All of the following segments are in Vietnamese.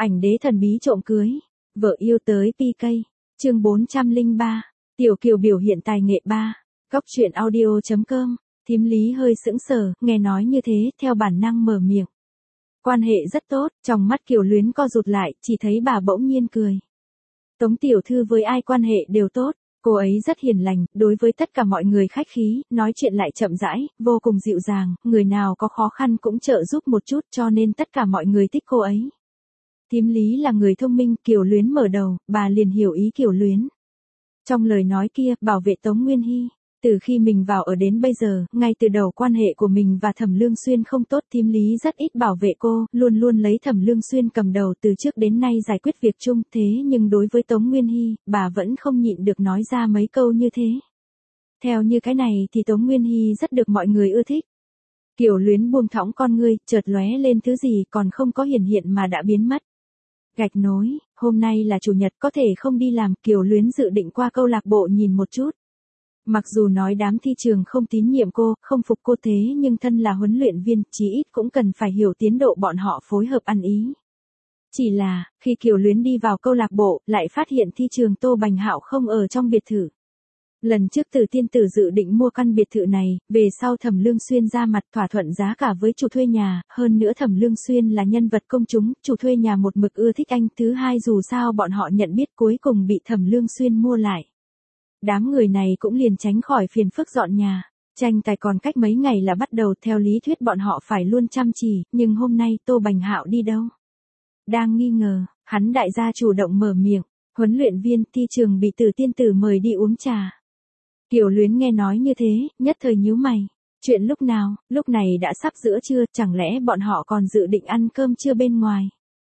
Ảnh đế thần bí trộm cưới. Vợ yêu tới PK. Chương 403. Tiểu Kiều biểu hiện tài nghệ 3. Góc truyện audio.com. Thím Lý hơi sững sờ, nghe nói như thế, theo bản năng mở miệng. Quan hệ rất tốt, trong mắt Kiều Luyến co rụt lại, chỉ thấy bà bỗng nhiên cười. Tống tiểu thư với ai quan hệ đều tốt, cô ấy rất hiền lành, đối với tất cả mọi người khách khí, nói chuyện lại chậm rãi, vô cùng dịu dàng, người nào có khó khăn cũng trợ giúp một chút cho nên tất cả mọi người thích cô ấy. Thím Lý là người thông minh, Kiều Luyến mở đầu, bà liền hiểu ý Kiều Luyến. Trong lời nói kia, bảo vệ Tống Nguyên Hy. Từ khi mình vào ở đến bây giờ, ngay từ đầu quan hệ của mình và Thẩm Lương Xuyên không tốt, thím Lý rất ít bảo vệ cô, luôn luôn lấy Thẩm Lương Xuyên cầm đầu từ trước đến nay giải quyết việc chung, thế nhưng đối với Tống Nguyên Hy, bà vẫn không nhịn được nói ra mấy câu như thế. Theo như cái này thì Tống Nguyên Hy rất được mọi người ưa thích. Kiều Luyến buông thõng con ngươi, chợt lóe lên thứ gì còn không có hiển hiện mà đã biến mất. Gạch nối, hôm nay là chủ nhật có thể không đi làm, Kiều Luyến dự định qua câu lạc bộ nhìn một chút. Mặc dù nói đám thi trường không tín nhiệm cô, không phục cô thế nhưng thân là huấn luyện viên, chí ít cũng cần phải hiểu tiến độ bọn họ phối hợp ăn ý. Chỉ là, khi Kiều Luyến đi vào câu lạc bộ, lại phát hiện thi trường Tô Bành Hạo không ở trong biệt thự. Lần trước Từ Tiên Tử dự định mua căn biệt thự này, về sau Thẩm Lương Xuyên ra mặt thỏa thuận giá cả với chủ thuê nhà, hơn nữa Thẩm Lương Xuyên là nhân vật công chúng, chủ thuê nhà một mực ưa thích anh, thứ hai dù sao bọn họ nhận biết cuối cùng bị Thẩm Lương Xuyên mua lại. Đám người này cũng liền tránh khỏi phiền phức dọn nhà. Tranh tài còn cách mấy ngày là bắt đầu, theo lý thuyết bọn họ phải luôn chăm chỉ, nhưng hôm nay Tô Bành Hạo đi đâu? Đang nghi ngờ, hắn đại gia chủ động mở miệng, huấn luyện viên thi trường bị Từ Tiên Tử mời đi uống trà. Kiều Luyến nghe nói như thế, nhất thời nhíu mày. Chuyện lúc nào, lúc này đã sắp giữa trưa, chẳng lẽ bọn họ còn dự định ăn cơm trưa bên ngoài?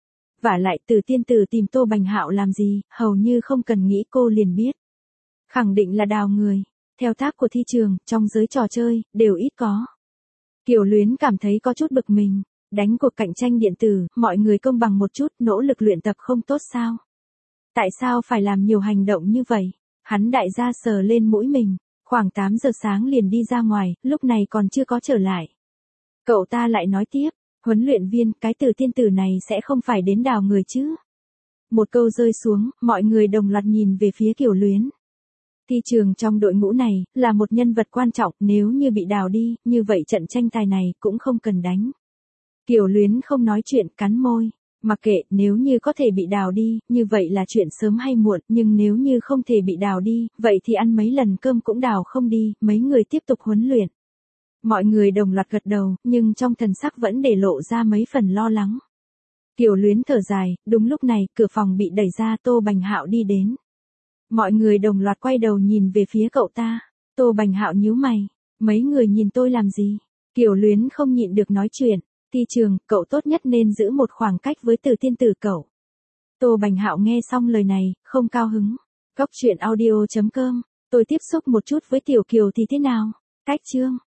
Vả lại Từ Tiên Tử tìm Tô Bành Hạo làm gì, hầu như không cần nghĩ cô liền biết. Khẳng định là đào người. Theo tháp của thi trường, trong giới trò chơi, đều ít có. Kiều Luyến cảm thấy có chút bực mình. Đánh cuộc cạnh tranh điện tử, mọi người công bằng một chút, nỗ lực luyện tập không tốt sao? Tại sao phải làm nhiều hành động như vậy? Hắn đại gia sờ lên mũi mình. Khoảng 8 giờ sáng liền đi ra ngoài, lúc này còn chưa có trở lại. Cậu ta lại nói tiếp, huấn luyện viên, cái Từ Tiên Tử này sẽ không phải đến đào người chứ? Một câu rơi xuống, mọi người đồng loạt nhìn về phía Kiều Luyến. Thi trường trong đội ngũ này, là một nhân vật quan trọng, nếu như bị đào đi, như vậy trận tranh tài này cũng không cần đánh. Kiều Luyến không nói chuyện, cắn môi. Mặc kệ, nếu như có thể bị đào đi, như vậy là chuyện sớm hay muộn, nhưng nếu như không thể bị đào đi, vậy thì ăn mấy lần cơm cũng đào không đi, mấy người tiếp tục huấn luyện. Mọi người đồng loạt gật đầu, nhưng trong thần sắc vẫn để lộ ra mấy phần lo lắng. Kiều Luyến thở dài, đúng lúc này, cửa phòng bị đẩy ra, Tô Bành Hạo đi đến. Mọi người đồng loạt quay đầu nhìn về phía cậu ta. Tô Bành Hạo nhíu mày. Mấy người nhìn tôi làm gì? Kiều Luyến không nhịn được nói chuyện. Thi trường, cậu tốt nhất nên giữ một khoảng cách với Từ Tiên Tử cậu. Tô Bành Hạo nghe xong lời này, không cao hứng. Góc truyện audio.com. Tôi tiếp xúc một chút với Tiểu Kiều thì thế nào? Cách chương.